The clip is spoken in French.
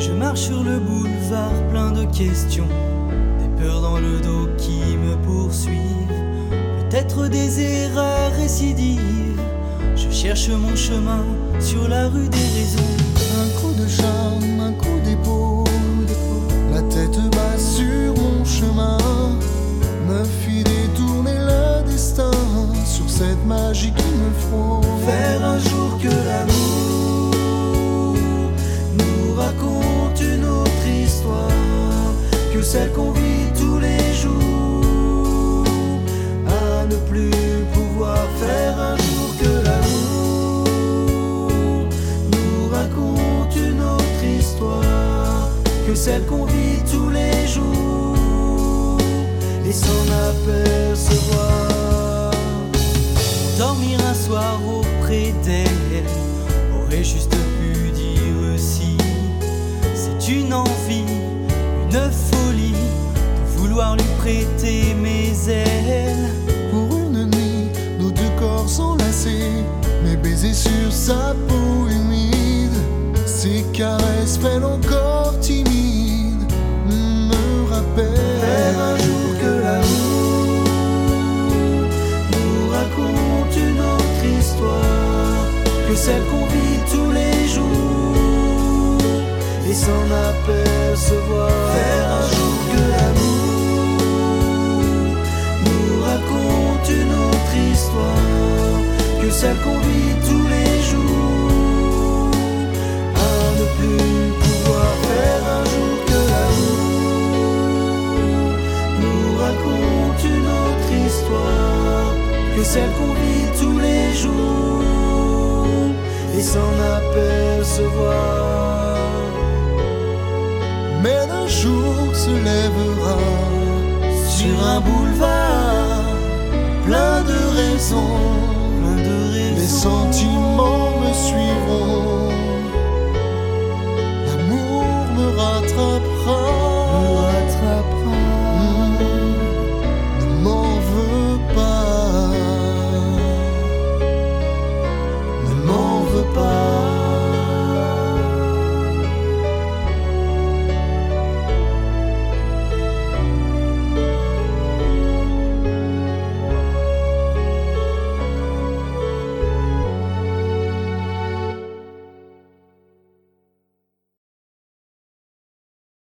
Je marche sur le boulevard plein de questions, des peurs dans le dos qui me poursuivent, peut-être des erreurs récidives. Je cherche mon chemin sur la rue des raisons. Un coup de charme, un coup d'épaule, la tête basse sur mon chemin me fit détourner le destin sur cette magie qui me frôle. Faire un jour que l'amour nous raconte une autre histoire que celle qu'on vit tous les jours, à ne plus pouvoir. Faire un jour que l'amour nous raconte une autre histoire que celle qu'on vit tous les jours, et s'en apercevoir. Dormir un soir auprès d'elle aurait juste pu dire si. C'est une envie, une folie de vouloir lui prêter mes ailes. Pour une nuit, nos deux corps s'enlacés, mes baisers sur sa peau humide, ses caresses frêles encore timides me rappellent. Faire un jour que l'amour nous raconte une autre histoire que celle qu'on vit tous les jours, et s'en apercevoir. Faire un jour que l'amour nous raconte une autre histoire que celle qu'on vit tous les jours, à ne plus pouvoir. Faire un jour que l'amour nous raconte une autre histoire que celle qu'on vit tous les jours, et s'en apercevoir. Mais un jour se lèvera Sur un boulevard plein de raisons, les sentiments me suivront, l'amour me rattrapera.